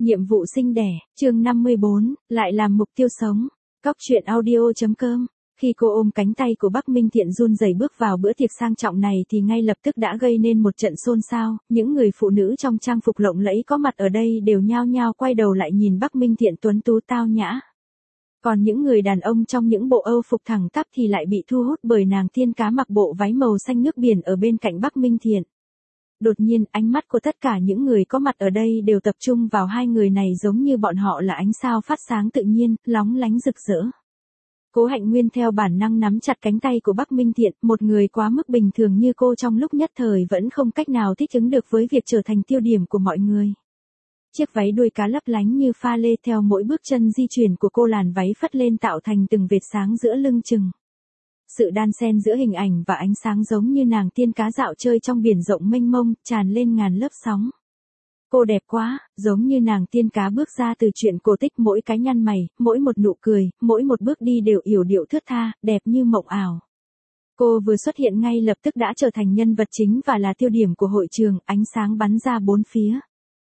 Nhiệm vụ sinh đẻ, chương 54, lại làm mục tiêu sống. Cóc truyện audio.com. Khi cô ôm cánh tay của Bắc Minh Thiện run rẩy bước vào bữa tiệc sang trọng này thì ngay lập tức đã gây nên một trận xôn xao, những người phụ nữ trong trang phục lộng lẫy có mặt ở đây đều nhao nhao quay đầu lại nhìn Bắc Minh Thiện tuấn tú tao nhã. Còn những người đàn ông trong những bộ âu phục thẳng tắp thì lại bị thu hút bởi nàng tiên cá mặc bộ váy màu xanh nước biển ở bên cạnh Bắc Minh Thiện. Đột nhiên, ánh mắt của tất cả những người có mặt ở đây đều tập trung vào hai người này giống như bọn họ là ánh sao phát sáng tự nhiên, lóng lánh rực rỡ. Cố Hạnh Nguyên theo bản năng nắm chặt cánh tay của Bắc Minh Thiện, một người quá mức bình thường như cô trong lúc nhất thời vẫn không cách nào thích ứng được với việc trở thành tiêu điểm của mọi người. Chiếc váy đuôi cá lấp lánh như pha lê theo mỗi bước chân di chuyển của cô, làn váy phất lên tạo thành từng vệt sáng giữa lưng chừng. Sự đan xen giữa hình ảnh và ánh sáng giống như nàng tiên cá dạo chơi trong biển rộng mênh mông, tràn lên ngàn lớp sóng. Cô đẹp quá, giống như nàng tiên cá bước ra từ truyện cổ tích, mỗi cái nhăn mày, mỗi một nụ cười, mỗi một bước đi đều yểu điệu thướt tha, đẹp như mộng ảo. Cô vừa xuất hiện ngay lập tức đã trở thành nhân vật chính và là tiêu điểm của hội trường, ánh sáng bắn ra bốn phía.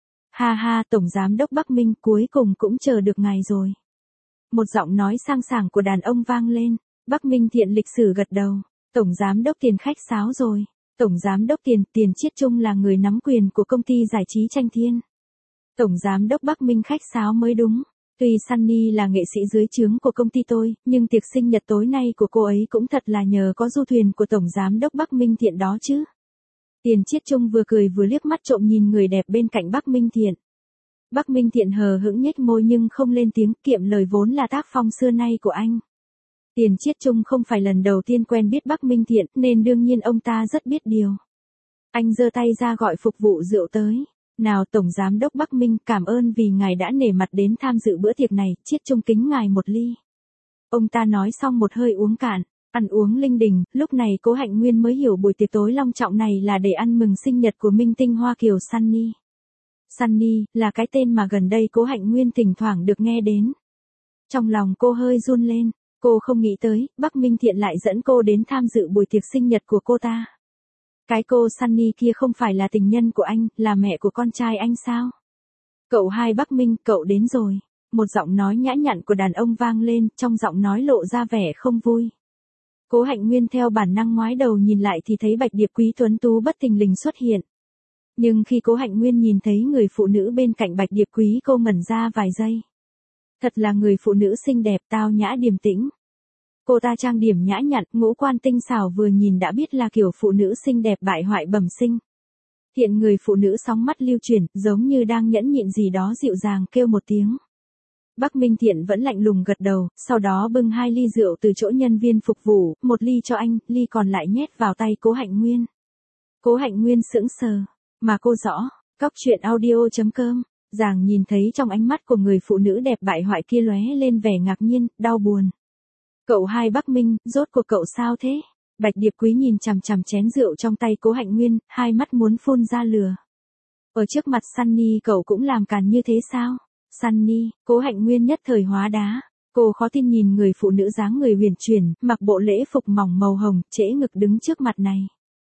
Ha ha, Tổng Giám đốc Bắc Minh, cuối cùng cũng chờ được ngài rồi. Một giọng nói sang sảng của đàn ông vang lên. Bắc Minh Thiện lịch sử gật đầu. Tổng Giám đốc Tiền khách sáo rồi. Tổng Giám đốc Tiền Chiết Trung là người nắm quyền của công ty giải trí Tranh Thiên. Tổng Giám đốc Bắc Minh khách sáo mới đúng. Tuy Sunny là nghệ sĩ dưới trướng của công ty tôi, nhưng tiệc sinh nhật tối nay của cô ấy cũng thật là nhờ có du thuyền của Tổng Giám đốc Bắc Minh Thiện đó chứ. Tiền Chiết Trung vừa cười vừa liếc mắt trộm nhìn người đẹp bên cạnh Bắc Minh Thiện. Bắc Minh Thiện hờ hững nhếch môi nhưng không lên tiếng, kiệm lời vốn là tác phong xưa nay của anh. Tiền Chiết Trung không phải lần đầu tiên quen biết Bắc Minh Thiện nên đương nhiên ông ta rất biết điều. Anh giơ tay ra gọi phục vụ rượu tới. Nào Tổng Giám đốc Bắc Minh, cảm ơn vì ngài đã nể mặt đến tham dự bữa tiệc này, Chiết Trung kính ngài một ly. Ông ta nói xong một hơi uống cạn. Ăn uống linh đình, lúc này Cố Hạnh Nguyên mới hiểu buổi tiệc tối long trọng này là để ăn mừng sinh nhật của minh tinh Hoa Kiều Sunny. Sunny là cái tên mà gần đây Cố Hạnh Nguyên thỉnh thoảng được nghe đến. Trong lòng cô hơi run lên. Cô không nghĩ tới, Bắc Minh Thiện lại dẫn cô đến tham dự buổi tiệc sinh nhật của cô ta. Cái cô Sunny kia không phải là tình nhân của anh, là mẹ của con trai anh sao? Cậu hai Bắc Minh, cậu đến rồi. Một giọng nói nhã nhặn của đàn ông vang lên, trong giọng nói lộ ra vẻ không vui. Cố Hạnh Nguyên theo bản năng ngoái đầu nhìn lại thì thấy Bạch Điệp Quý tuấn tú bất thình lình xuất hiện. Nhưng khi Cố Hạnh Nguyên nhìn thấy người phụ nữ bên cạnh Bạch Điệp Quý, cô ngẩn ra vài giây. Thật là người phụ nữ xinh đẹp, tao nhã điềm tĩnh. Cô ta trang điểm nhã nhặn, ngũ quan tinh xảo, vừa nhìn đã biết là kiểu phụ nữ xinh đẹp bại hoại bẩm sinh. Hiện người phụ nữ sóng mắt lưu chuyển, giống như đang nhẫn nhịn gì đó, dịu dàng kêu một tiếng. Bắc Minh Thiện vẫn lạnh lùng gật đầu, sau đó bưng 2 ly rượu từ chỗ nhân viên phục vụ, 1 ly cho anh, ly còn lại nhét vào tay Cố Hạnh Nguyên. Cố Hạnh Nguyên sững sờ, mà cô rõ, cóc truyện audio.com. Giàng nhìn thấy trong ánh mắt của người phụ nữ đẹp bại hoại kia lóe lên vẻ ngạc nhiên, đau buồn. Cậu hai Bắc Minh, rốt cuộc cậu sao thế? Bạch Điệp Quý nhìn chằm chằm chén rượu trong tay Cố Hạnh Nguyên, hai mắt muốn phun ra lửa. Ở trước mặt Sunny cậu cũng làm càn như thế sao? Sunny, Cố Hạnh Nguyên nhất thời hóa đá. Cô khó tin nhìn người phụ nữ dáng người huyền chuyển, mặc bộ lễ phục mỏng màu hồng, trễ ngực đứng trước mặt này.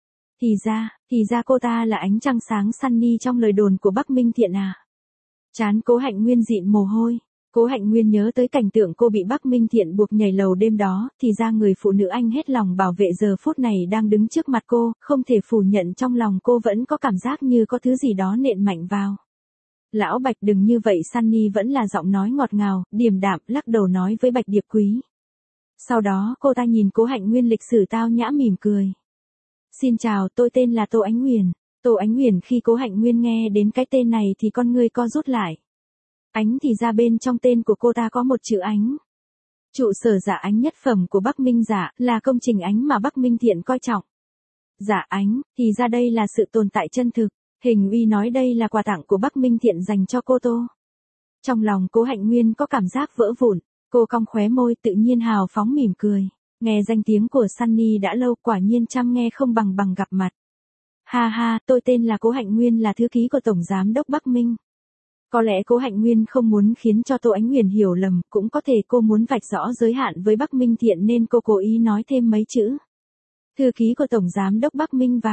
Thì ra cô ta là ánh trăng sáng Sunny trong lời đồn của Bắc Minh Thiện à? Trán Cố Hạnh Nguyên dịn mồ hôi. Cố Hạnh Nguyên nhớ tới cảnh tượng cô bị Bắc Minh Thiện buộc nhảy lầu đêm đó, thì ra người phụ nữ anh hết lòng bảo vệ giờ phút này đang đứng trước mặt cô, không thể phủ nhận trong lòng cô vẫn có cảm giác như có thứ gì đó nện mạnh vào. Lão Bạch đừng như vậy, Sunny vẫn là giọng nói ngọt ngào, điềm đạm, lắc đầu nói với Bạch Điệp Quý. Sau đó cô ta nhìn Cố Hạnh Nguyên lịch sử tao nhã mỉm cười. Xin chào, tôi tên là Tô Ánh Huyền. Tô Ánh Huyền. Khi Cố Hạnh Nguyên nghe đến cái tên này thì con ngươi co rút lại. Ánh thì ra bên trong tên của cô ta có một chữ Ánh. Trụ sở Dạ Ánh nhất phẩm của Bắc Minh Dạ là công trình Ánh mà Bắc Minh Thiện coi trọng. Dạ Ánh, thì ra đây là sự tồn tại chân thực. Hình uy nói đây là quà tặng của Bắc Minh Thiện dành cho cô Tô. Trong lòng Cố Hạnh Nguyên có cảm giác vỡ vụn, cô cong khóe môi tự nhiên hào phóng mỉm cười. Nghe danh tiếng của Sunny đã lâu, quả nhiên chăm nghe không bằng gặp mặt. Ha ha, tôi tên là Cố Hạnh Nguyên, là thư ký của Tổng Giám đốc Bắc Minh. Có lẽ Cố Hạnh Nguyên không muốn khiến cho Tô Ánh Huyền hiểu lầm, cũng có thể cô muốn vạch rõ giới hạn với Bắc Minh Thiện nên cô cố ý nói thêm mấy chữ. Thư ký của Tổng Giám đốc Bắc Minh vào.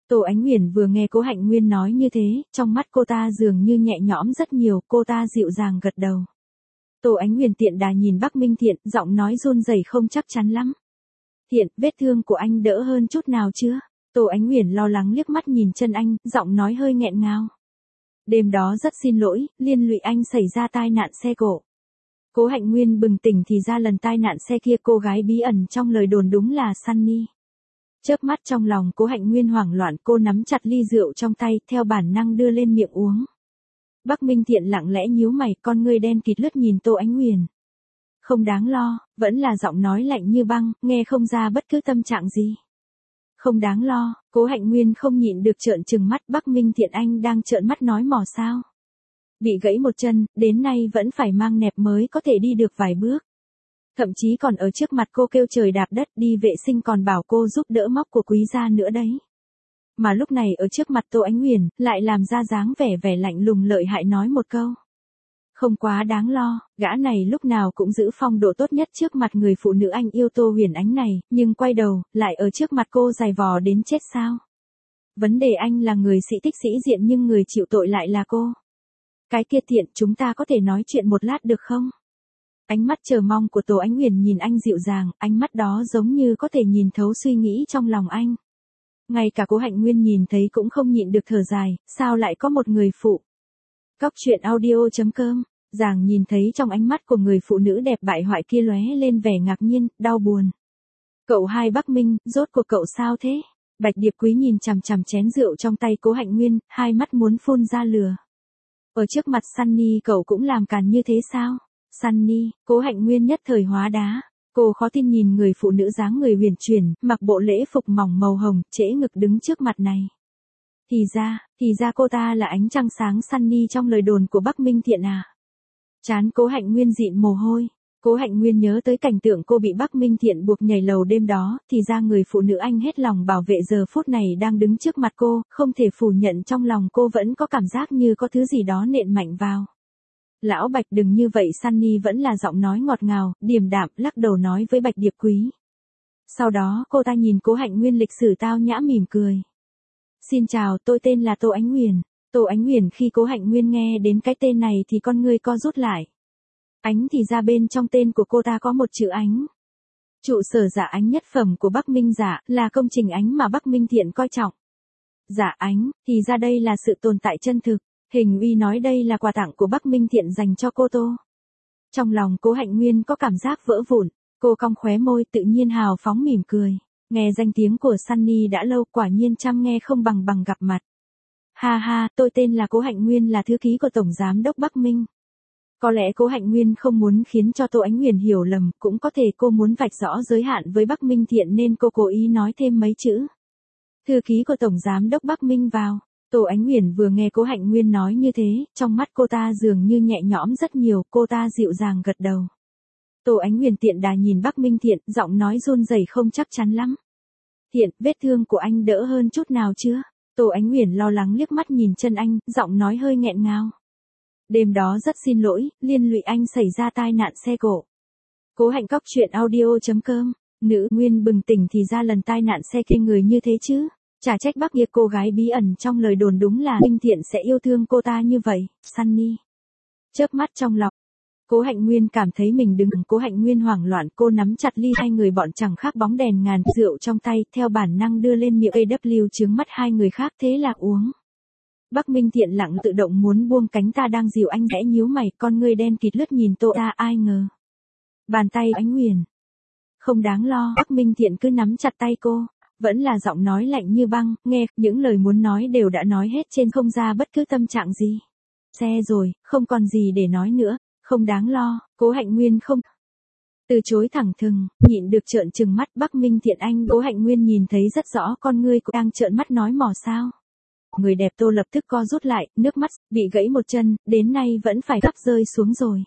Tô Ánh Uyển vừa nghe Cố Hạnh Nguyên nói như thế, trong mắt cô ta dường như nhẹ nhõm rất nhiều, cô ta dịu dàng gật đầu. Tô Ánh Uyển tiện đà nhìn Bắc Minh Thiện, giọng nói run rẩy không chắc chắn lắm. Thiện, vết thương của anh đỡ hơn chút nào chưa? Tô Ánh Uyển lo lắng liếc mắt nhìn chân anh, giọng nói hơi nghẹn ngào. Đêm đó rất xin lỗi, liên lụy anh xảy ra tai nạn xe cộ. Cố Hạnh Nguyên bừng tỉnh thì ra lần tai nạn xe kia cô gái bí ẩn trong lời đồn đúng là Sunny. Chớp mắt trong lòng Cố Hạnh Nguyên hoảng loạn, cô nắm chặt ly rượu trong tay, theo bản năng đưa lên miệng uống. Bắc Minh Thiện lặng lẽ nhíu mày, con ngươi đen kịt lướt nhìn Tô Ánh Uyển. Không đáng lo, vẫn là giọng nói lạnh như băng, nghe không ra bất cứ tâm trạng gì. Không đáng lo, Cố Hạnh Nguyên không nhịn được trợn trừng mắt, Bắc Minh Thiện anh đang trợn mắt nói mò sao. Bị gãy một chân, đến nay vẫn phải mang nẹp mới có thể đi được vài bước. Thậm chí còn ở trước mặt cô kêu trời đạp đất, đi vệ sinh còn bảo cô giúp đỡ móc của quý gia nữa đấy. Mà lúc này ở trước mặt Tô Ánh Uyển, lại làm ra dáng vẻ lạnh lùng lợi hại nói một câu. Không quá đáng lo, gã này lúc nào cũng giữ phong độ tốt nhất trước mặt người phụ nữ anh yêu Tô Huyền Ánh này, nhưng quay đầu, lại ở trước mặt cô giày vò đến chết sao. Vấn đề anh là người sĩ tích sĩ diện nhưng người chịu tội lại là cô. Cái kia Thiện, chúng ta có thể nói chuyện một lát được không? Ánh mắt chờ mong của Tô Ánh Uyển nhìn anh dịu dàng, ánh mắt đó giống như có thể nhìn thấu suy nghĩ trong lòng anh. Ngay cả Cố Hạnh Nguyên nhìn thấy cũng không nhịn được thở dài, sao lại có một người phụ. Cóc truyện audio.com, Giàng nhìn thấy trong ánh mắt của người phụ nữ đẹp bại hoại kia lóe lên vẻ ngạc nhiên, đau buồn. Cậu hai Bắc Minh, rốt cuộc cậu sao thế? Bạch Điệp Quý nhìn chằm chằm chén rượu trong tay Cố Hạnh Nguyên, hai mắt muốn phun ra lửa. Ở trước mặt Sunny cậu cũng làm càn như thế sao? Sunny, Cố Hạnh Nguyên nhất thời hóa đá. Cô khó tin nhìn người phụ nữ dáng người huyền chuyển, mặc bộ lễ phục mỏng màu hồng, trễ ngực đứng trước mặt này. Thì ra cô ta là ánh trăng sáng Sunny trong lời đồn của Bắc Minh Thiện à? Trán Cố Hạnh Nguyên dịn mồ hôi. Cố Hạnh Nguyên nhớ tới cảnh tượng cô bị Bắc Minh Thiện buộc nhảy lầu đêm đó, thì ra người phụ nữ anh hết lòng bảo vệ giờ phút này đang đứng trước mặt cô, không thể phủ nhận trong lòng cô vẫn có cảm giác như có thứ gì đó nện mạnh vào. Lão Bạch đừng như vậy, Sunny vẫn là giọng nói ngọt ngào, điềm đạm, lắc đầu nói với Bạch Điệp Quý. Sau đó cô ta nhìn Cố Hạnh Nguyên lịch sử tao nhã mỉm cười. Xin chào, tôi tên là Tô Ánh Uyển. Tô Ánh Uyển khi Cố Hạnh Nguyên nghe đến cái tên này thì con ngươi co rút lại. Ánh thì ra bên trong tên của cô ta có một chữ Ánh. Trụ sở Dạ Ánh nhất phẩm của Bắc Minh Dạ là công trình Ánh mà Bắc Minh Thiện coi trọng. Dạ Ánh, thì ra đây là sự tồn tại chân thực. Hình uy nói đây là quà tặng của Bắc Minh Thiện dành cho cô Tô. Trong lòng Cố Hạnh Nguyên có cảm giác vỡ vụn, cô cong khóe môi tự nhiên hào phóng mỉm cười. Nghe danh tiếng của Sunny đã lâu, quả nhiên chăm nghe không bằng gặp mặt. Ha ha, tôi tên là Cố Hạnh Nguyên, là thư ký của Tổng Giám đốc Bắc Minh. Có lẽ Cố Hạnh Nguyên không muốn khiến cho Tô Ánh Uyển hiểu lầm, cũng có thể cô muốn vạch rõ giới hạn với Bắc Minh Thiện nên cô cố ý nói thêm mấy chữ. Thư ký của Tổng Giám đốc Bắc Minh vào. Tô Ánh Uyển vừa nghe Cố Hạnh Nguyên nói như thế, trong mắt cô ta dường như nhẹ nhõm rất nhiều, cô ta dịu dàng gật đầu. Tô Ánh Uyển tiện đà nhìn Bắc Minh Thiện, giọng nói run rẩy không chắc chắn lắm. Thiện, vết thương của anh đỡ hơn chút nào chưa? Tô Ánh Uyển lo lắng liếc mắt nhìn chân anh, giọng nói hơi nghẹn ngào. Đêm đó rất xin lỗi, liên lụy anh xảy ra tai nạn xe cộ. Cố Hạnh Cóc truyện audio.com, Nữ Nguyên bừng tỉnh thì ra lần tai nạn xe kia người như thế chứ. Chả trách Bắc Điệp cô gái bí ẩn trong lời đồn đúng là Minh Thiện sẽ yêu thương cô ta như vậy, Sunny. Chớp mắt trong lòng. Cố Hạnh Nguyên cảm thấy mình đứng, Cố Hạnh Nguyên hoảng loạn, cô nắm chặt ly, hai người bọn chẳng khác bóng đèn ngàn, rượu trong tay, theo bản năng đưa lên miệng. AW trướng mắt hai người khác thế là uống. Bắc Minh Thiện lặng tự động muốn buông cánh ta đang dìu anh, rẽ nhíu mày, con ngươi đen kịt lướt nhìn Tô ta, ai ngờ. Bàn tay Ánh Uyển. Không đáng lo, Bắc Minh Thiện cứ nắm chặt tay cô. Vẫn là giọng nói lạnh như băng, nghe, những lời muốn nói đều đã nói hết trên, không ra bất cứ tâm trạng gì. Xe rồi, không còn gì để nói nữa, không đáng lo, Cố Hạnh Nguyên không. Từ chối thẳng thừng, nhịn được trợn trừng mắt Bắc Minh Thiện anh. Cố Hạnh Nguyên nhìn thấy rất rõ con ngươi của đang trợn mắt nói mò sao. Người đẹp Tô lập tức co rút lại, nước mắt, bị gãy một chân, đến nay vẫn phải khóc rơi xuống rồi.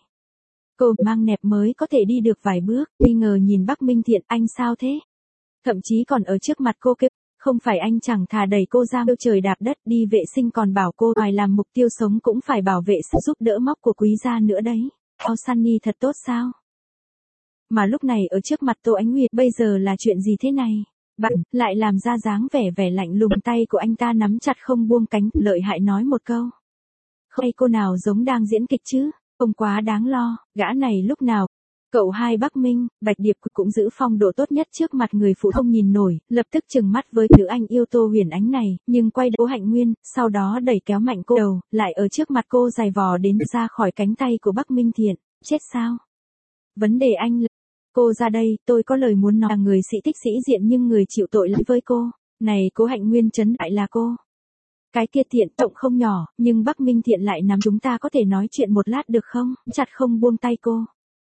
Cô mang nẹp mới có thể đi được vài bước, nghi ngờ nhìn Bắc Minh Thiện, anh sao thế? Thậm chí còn ở trước mặt cô kêu, không phải anh chẳng thà đẩy cô ra kêu trời đạp đất, đi vệ sinh còn bảo cô ngoài làm mục tiêu sống cũng phải bảo vệ sự giúp đỡ móc của quý gia nữa đấy. Sunny thật tốt sao? Mà lúc này ở trước mặt Tô Ánh Uyển, bây giờ là chuyện gì thế này? Bạn lại làm ra dáng vẻ vẻ lạnh lùng, tay của anh ta nắm chặt không buông cánh, lợi hại nói một câu. Không hay cô nào giống đang diễn kịch chứ, không quá đáng lo, gã này lúc nào. Cậu hai Bắc Minh, Bạch Điệp cũng giữ phong độ tốt nhất trước mặt người phụ không nhìn nổi, lập tức trừng mắt với nữ anh yêu Tô Huyền Ánh này, nhưng quay Cố Hạnh Nguyên, sau đó đẩy kéo mạnh cô đầu, lại ở trước mặt cô giày vò đến ra khỏi cánh tay của Bắc Minh Thiện, chết sao? Vấn đề anh là, cô ra đây, tôi có lời muốn nói là người sĩ thích sĩ diện nhưng người chịu tội lỗi với cô, này Cố Hạnh Nguyên chấn đại là cô. Cái kia Thiện động không nhỏ, nhưng Bắc Minh Thiện lại nắm chúng ta có thể nói chuyện một lát được không, chặt không buông tay cô.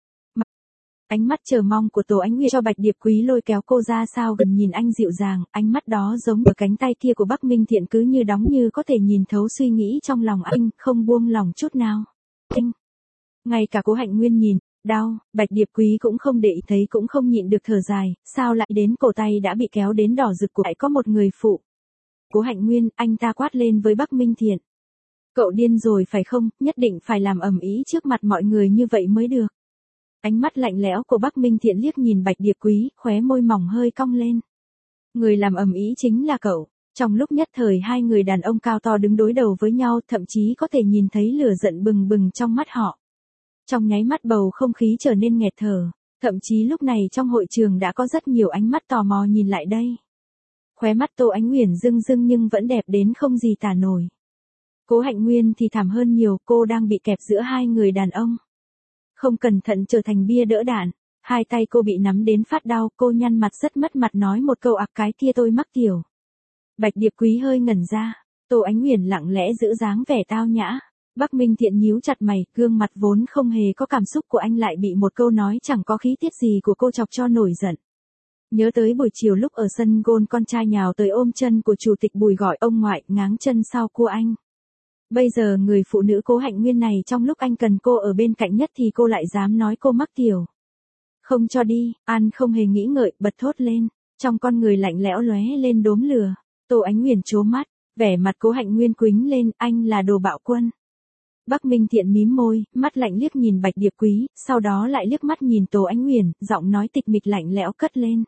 Ánh mắt chờ mong của Tô Ánh Nguyệt cho Bạch Điệp Quý lôi kéo cô ra sao gần nhìn anh dịu dàng, ánh mắt đó giống ở cánh tay kia của Bắc Minh Thiện cứ như đóng như có thể nhìn thấu suy nghĩ trong lòng anh, không buông lòng chút nào. Anh, ngay cả Cố Hạnh Nguyên nhìn, đau, Bạch Điệp Quý cũng không để ý thấy cũng không nhịn được thở dài, sao lại đến cổ tay đã bị kéo đến đỏ rực của lại có một người phụ. Cố Hạnh Nguyên, anh ta quát lên với Bắc Minh Thiện. Cậu điên rồi phải không, nhất định phải làm ầm ĩ trước mặt mọi người như vậy mới được. Ánh mắt lạnh lẽo của Bắc Minh Thiện liếc nhìn Bạch Điệp Quý, khóe môi mỏng hơi cong lên. Người làm ầm ĩ chính là cậu. Trong lúc nhất thời hai người đàn ông cao to đứng đối đầu với nhau, thậm chí có thể nhìn thấy lửa giận bừng bừng trong mắt họ. Trong nháy mắt bầu không khí trở nên nghẹt thở, thậm chí lúc này trong hội trường đã có rất nhiều ánh mắt tò mò nhìn lại đây. Khóe mắt Tô Ánh Uyển rưng rưng nhưng vẫn đẹp đến không gì tả nổi. Cố Hạnh Nguyên thì thảm hơn nhiều, cô đang bị kẹp giữa hai người đàn ông. Không cẩn thận trở thành bia đỡ đạn, hai tay cô bị nắm đến phát đau, cô nhăn mặt rất mất mặt nói một câu cái kia tôi mắc tiểu. Bạch Điệp Quý hơi ngẩn ra, Tô Ánh Uyển lặng lẽ giữ dáng vẻ tao nhã. Bắc Minh Thiện nhíu chặt mày, gương mặt vốn không hề có cảm xúc của anh lại bị một câu nói chẳng có khí tiết gì của cô chọc cho nổi giận. Nhớ tới buổi chiều lúc ở sân gôn con trai nhào tới ôm chân của chủ tịch Bùi gọi ông ngoại ngáng chân sau cua anh. Bây giờ người phụ nữ Cố Hạnh Nguyên này trong lúc anh cần cô ở bên cạnh nhất thì cô lại dám nói cô mắc tiểu. Không cho đi, An không hề nghĩ ngợi, bật thốt lên, trong con người lạnh lẽo lóe lên đốm lửa. Tô Ánh Uyển trố mắt, vẻ mặt Cố Hạnh Nguyên quĩnh lên, anh là đồ bạo quân. Bắc Minh Thiện mím môi, mắt lạnh liếc nhìn Bạch Điệp Quý, sau đó lại liếc mắt nhìn Tô Ánh Uyển, giọng nói tịch mịch lạnh lẽo cất lên.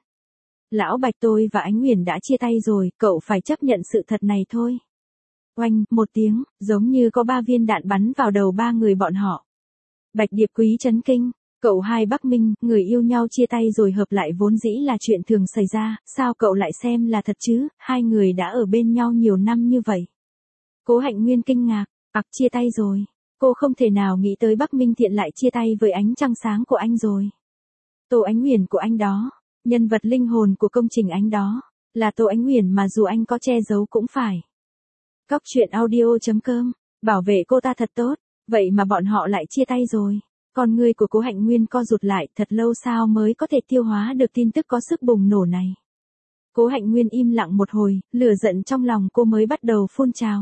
Lão Bạch, tôi và Ánh Uyển đã chia tay rồi, cậu phải chấp nhận sự thật này thôi. Oanh, một tiếng, giống như có 3 viên đạn bắn vào đầu ba người bọn họ. Bạch Điệp Quý chấn kinh, cậu hai Bắc Minh, người yêu nhau chia tay rồi hợp lại vốn dĩ là chuyện thường xảy ra, sao cậu lại xem là thật chứ, hai người đã ở bên nhau nhiều năm như vậy. Cố Hạnh Nguyên kinh ngạc, chia tay rồi, cô không thể nào nghĩ tới Bắc Minh Thiện lại chia tay với ánh trăng sáng của anh rồi. Tô Ánh Uyển của anh đó, nhân vật linh hồn của công trình anh đó, là Tô Ánh Uyển mà dù anh có che giấu cũng phải. Cóc truyện audio.com, bảo vệ cô ta thật tốt, vậy mà bọn họ lại chia tay rồi. Con người của Cố Hạnh Nguyên co rụt lại, thật lâu sao mới có thể tiêu hóa được tin tức có sức bùng nổ này. Cố Hạnh Nguyên im lặng một hồi, lửa giận trong lòng cô mới bắt đầu phun trào.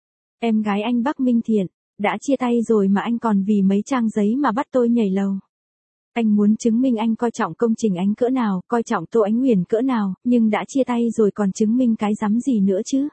Em gái anh Bắc Minh Thiện, đã chia tay rồi mà anh còn vì mấy trang giấy mà bắt tôi nhảy lầu. Anh muốn chứng minh anh coi trọng công trình anh cỡ nào, coi trọng Tô Ánh Uyển cỡ nào, nhưng đã chia tay rồi còn chứng minh cái rắm gì nữa chứ?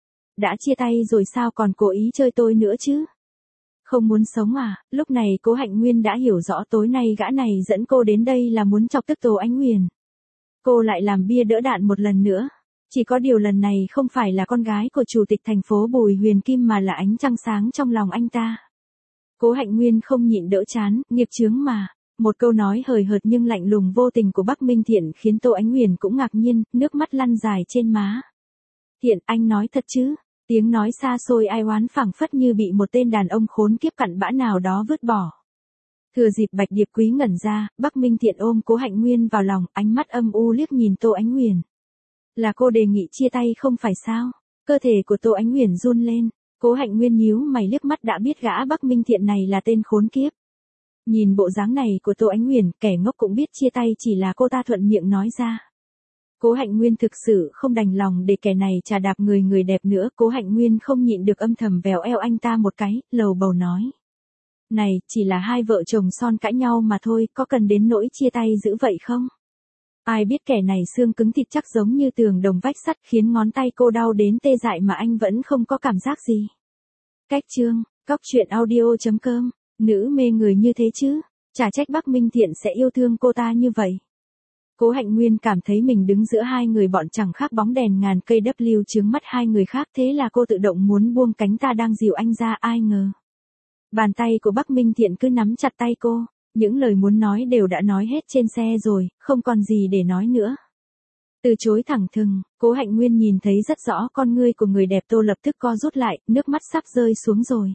Đã chia tay rồi sao còn cố ý chơi tôi nữa chứ? Không muốn sống à? Lúc này Cố Hạnh Nguyên đã hiểu rõ tối nay gã này dẫn cô đến đây là muốn chọc tức Tô Ánh Uyển. Cô lại làm bia đỡ đạn một lần nữa. Chỉ có điều lần này không phải là con gái của chủ tịch thành phố Bùi Huyền Kim mà là ánh trăng sáng trong lòng anh ta. Cố Hạnh Nguyên không nhịn đỡ chán, nghiệp chướng mà. Một câu nói hời hợt nhưng lạnh lùng vô tình của Bắc Minh Thiện khiến Tô Ánh Uyển cũng ngạc nhiên, nước mắt lăn dài trên má. Thiện, anh nói thật chứ? Tiếng nói xa xôi ai oán phảng phất như bị một tên đàn ông khốn kiếp cặn bã nào đó vứt bỏ. Thừa dịp Bạch Điệp Quý ngẩn ra, Bắc Minh Thiện ôm Cố Hạnh Nguyên vào lòng, ánh mắt âm u liếc nhìn Tô Ánh Uyển. Là cô đề nghị chia tay không phải sao? Cơ thể của Tô Ánh Uyển run lên, Cố Hạnh Nguyên nhíu mày liếc mắt đã biết gã Bắc Minh Thiện này là tên khốn kiếp. Nhìn bộ dáng này của Tô Ánh Uyển, kẻ ngốc cũng biết chia tay chỉ là cô ta thuận miệng nói ra. Cố Hạnh Nguyên thực sự không đành lòng để kẻ này chà đạp người đẹp nữa, Cố Hạnh Nguyên không nhịn được âm thầm vèo eo anh ta một cái, lầu bầu nói. Này, chỉ là hai vợ chồng son cãi nhau mà thôi, có cần đến nỗi chia tay dữ vậy không? Ai biết kẻ này xương cứng thịt chắc giống như tường đồng vách sắt khiến ngón tay cô đau đến tê dại mà anh vẫn không có cảm giác gì. Cách chương, cóc truyện audio.com, nữ mê người như thế chứ, chả trách Bắc Minh Thiện sẽ yêu thương cô ta như vậy. Cố Hạnh Nguyên cảm thấy mình đứng giữa hai người bọn chẳng khác bóng đèn ngàn cây W chướng mắt hai người khác, thế là cô tự động muốn buông cánh ta đang dìu anh ra, ai ngờ. Bàn tay của Bắc Minh Thiện cứ nắm chặt tay cô, những lời muốn nói đều đã nói hết trên xe rồi, không còn gì để nói nữa. Từ chối thẳng thừng, Cố Hạnh Nguyên nhìn thấy rất rõ con ngươi của người đẹp Tô lập tức co rút lại, nước mắt sắp rơi xuống rồi.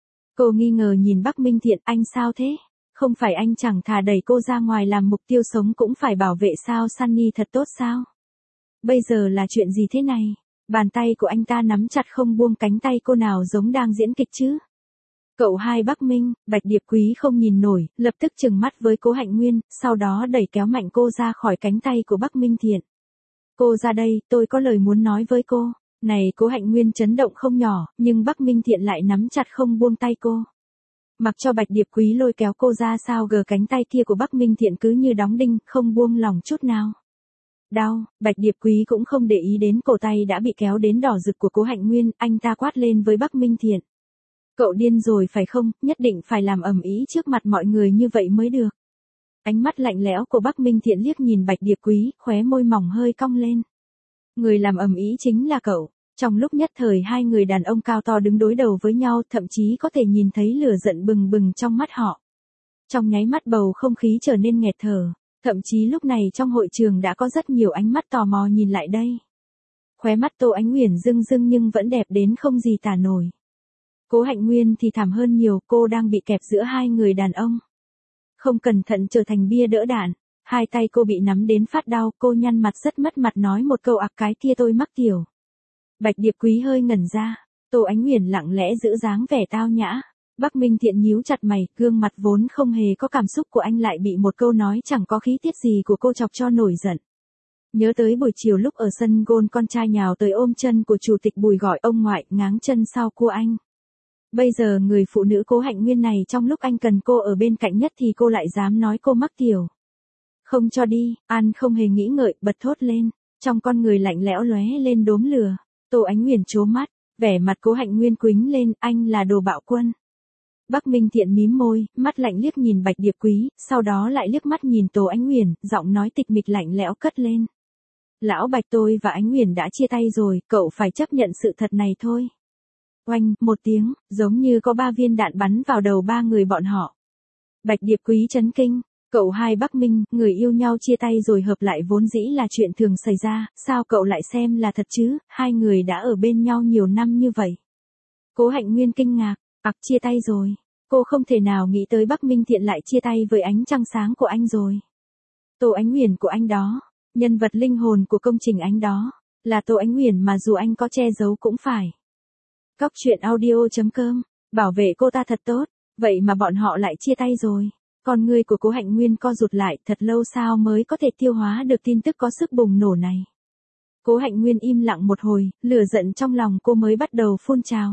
Cô nghi ngờ nhìn Bắc Minh Thiện, anh sao thế? Không phải anh chẳng thà đẩy cô ra ngoài làm mục tiêu sống cũng phải bảo vệ sao? Sunny thật tốt sao? Bây giờ là chuyện gì thế này? Bàn tay của anh ta nắm chặt không buông cánh tay cô, nào giống đang diễn kịch chứ? Cậu hai Bắc Minh, Bạch Điệp Quý không nhìn nổi, lập tức trừng mắt với Cố Hạnh Nguyên, sau đó đẩy kéo mạnh cô ra khỏi cánh tay của Bắc Minh Thiện. Cô ra đây, tôi có lời muốn nói với cô. Này, Cố Hạnh Nguyên chấn động không nhỏ, nhưng Bắc Minh Thiện lại nắm chặt không buông tay cô. Mặc cho Bạch Điệp Quý lôi kéo cô ra sao gờ cánh tay kia của Bắc Minh Thiện cứ như đóng đinh, không buông lỏng chút nào. Đau, Bạch Điệp Quý cũng không để ý đến cổ tay đã bị kéo đến đỏ rực của Cố Hạnh Nguyên, anh ta quát lên với Bắc Minh Thiện. Cậu điên rồi phải không, nhất định phải làm ầm ĩ trước mặt mọi người như vậy mới được. Ánh mắt lạnh lẽo của Bắc Minh Thiện liếc nhìn Bạch Điệp Quý, khóe môi mỏng hơi cong lên. Người làm ầm ĩ chính là cậu. Trong lúc nhất thời hai người đàn ông cao to đứng đối đầu với nhau, thậm chí có thể nhìn thấy lửa giận bừng bừng trong mắt họ. Trong nháy mắt bầu không khí trở nên nghẹt thở, thậm chí lúc này trong hội trường đã có rất nhiều ánh mắt tò mò nhìn lại đây. Khóe mắt Tô Ánh Uyển rưng rưng nhưng vẫn đẹp đến không gì tả nổi. Cố Hạnh Nguyên thì thảm hơn nhiều, cô đang bị kẹp giữa hai người đàn ông. Không cẩn thận trở thành bia đỡ đạn, hai tay cô bị nắm đến phát đau, cô nhăn mặt rất mất mặt nói một câu ạc cái kia tôi mắc tiểu. Bạch Điệp Quý hơi ngẩn ra, Tô Ánh Uyển lặng lẽ giữ dáng vẻ tao nhã. Bắc Minh Thiện nhíu chặt mày, gương mặt vốn không hề có cảm xúc của anh lại bị một câu nói chẳng có khí tiết gì của cô chọc cho nổi giận. Nhớ tới buổi chiều lúc ở sân gôn con trai nhào tới ôm chân của chủ tịch Bùi gọi ông ngoại, ngáng chân sau cua anh. Bây giờ người phụ nữ Cố Hạnh Nguyên này trong lúc anh cần cô ở bên cạnh nhất thì cô lại dám nói cô mắc tiểu. Không cho đi, An không hề nghĩ ngợi, bật thốt lên, trong con người lạnh lẽo lóe lên đốm lửa. Tô Ánh Uyển trố mắt, vẻ mặt Cố Hạnh Nguyên quĩnh lên, anh là đồ bạo quân. Bắc Minh Thiện mím môi, mắt lạnh liếc nhìn Bạch Điệp Quý, sau đó lại liếc mắt nhìn Tô Ánh Uyển, giọng nói tịch mịch lạnh lẽo cất lên. Lão Bạch, tôi và Ánh Uyển đã chia tay rồi, cậu phải chấp nhận sự thật này thôi. Oanh, một tiếng, giống như có 3 viên đạn bắn vào đầu ba người bọn họ. Bạch Điệp Quý chấn kinh, cậu hai Bắc Minh, người yêu nhau chia tay rồi hợp lại vốn dĩ là chuyện thường xảy ra, sao cậu lại xem là thật chứ, hai người đã ở bên nhau nhiều năm như vậy. Cố Hạnh Nguyên kinh ngạc, chia tay rồi, cô không thể nào nghĩ tới Bắc Minh Thiện lại chia tay với ánh trăng sáng của anh rồi. Tô Ánh Uyển của anh đó, nhân vật linh hồn của công trình anh đó, là Tô Ánh Uyển mà dù anh có che giấu cũng phải. Cóc truyện audio.com, bảo vệ cô ta thật tốt, vậy mà bọn họ lại chia tay rồi. Con ngươi của Cố Hạnh Nguyên co rụt lại, thật lâu sao mới có thể tiêu hóa được tin tức có sức bùng nổ này. Cố Hạnh Nguyên im lặng một hồi, lửa giận trong lòng cô mới bắt đầu phun trào.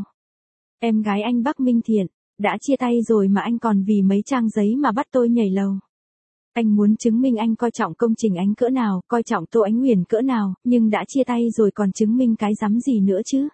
Em gái anh Bắc Minh Thiện, đã chia tay rồi mà anh còn vì mấy trang giấy mà bắt tôi nhảy lầu. Anh muốn chứng minh anh coi trọng công trình anh cỡ nào, coi trọng Tô Ánh Uyển cỡ nào, nhưng đã chia tay rồi còn chứng minh cái rắm gì nữa chứ?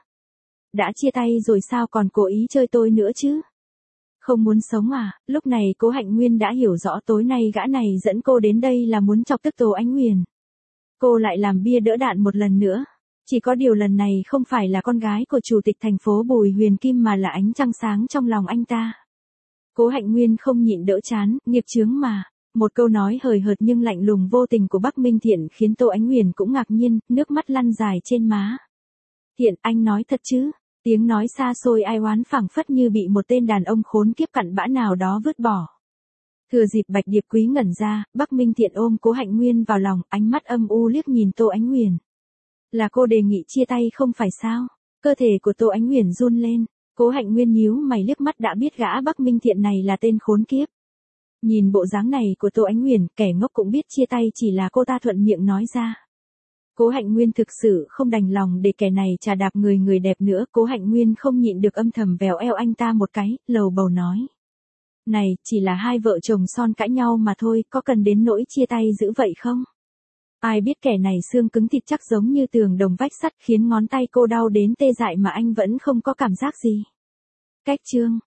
Đã chia tay rồi sao còn cố ý chơi tôi nữa chứ? Không muốn sống à? Lúc này Cố Hạnh Nguyên đã hiểu rõ tối nay gã này dẫn cô đến đây là muốn chọc tức Tô Ánh Uyển. Cô lại làm bia đỡ đạn một lần nữa. Chỉ có điều lần này không phải là con gái của chủ tịch thành phố Bùi Huyền Kim mà là ánh trăng sáng trong lòng anh ta. Cố Hạnh Nguyên không nhịn đỡ chán, nghiệp chướng mà. Một câu nói hời hợt nhưng lạnh lùng vô tình của Bắc Minh Thiện khiến Tô Ánh Uyển cũng ngạc nhiên, nước mắt lăn dài trên má. Thiện, anh nói thật chứ? Tiếng nói xa xôi ai oán phảng phất như bị một tên đàn ông khốn kiếp cặn bã nào đó vứt bỏ. Thừa dịp Bạch Điệp Quý ngẩn ra, Bắc Minh Thiện ôm Cố Hạnh Nguyên vào lòng, ánh mắt âm u liếc nhìn Tô Ánh Uyển. Là cô đề nghị chia tay không phải sao? Cơ thể của Tô Ánh Uyển run lên, Cố Hạnh Nguyên nhíu mày liếc mắt đã biết gã Bắc Minh Thiện này là tên khốn kiếp. Nhìn bộ dáng này của Tô Ánh Uyển, kẻ ngốc cũng biết chia tay chỉ là cô ta thuận miệng nói ra. Cố Hạnh Nguyên thực sự không đành lòng để kẻ này chà đạp người đẹp nữa, Cố Hạnh Nguyên không nhịn được âm thầm vèo eo anh ta một cái, lầu bầu nói. Này, chỉ là hai vợ chồng son cãi nhau mà thôi, có cần đến nỗi chia tay dữ vậy không? Ai biết kẻ này xương cứng thịt chắc giống như tường đồng vách sắt khiến ngón tay cô đau đến tê dại mà anh vẫn không có cảm giác gì. Cách chương.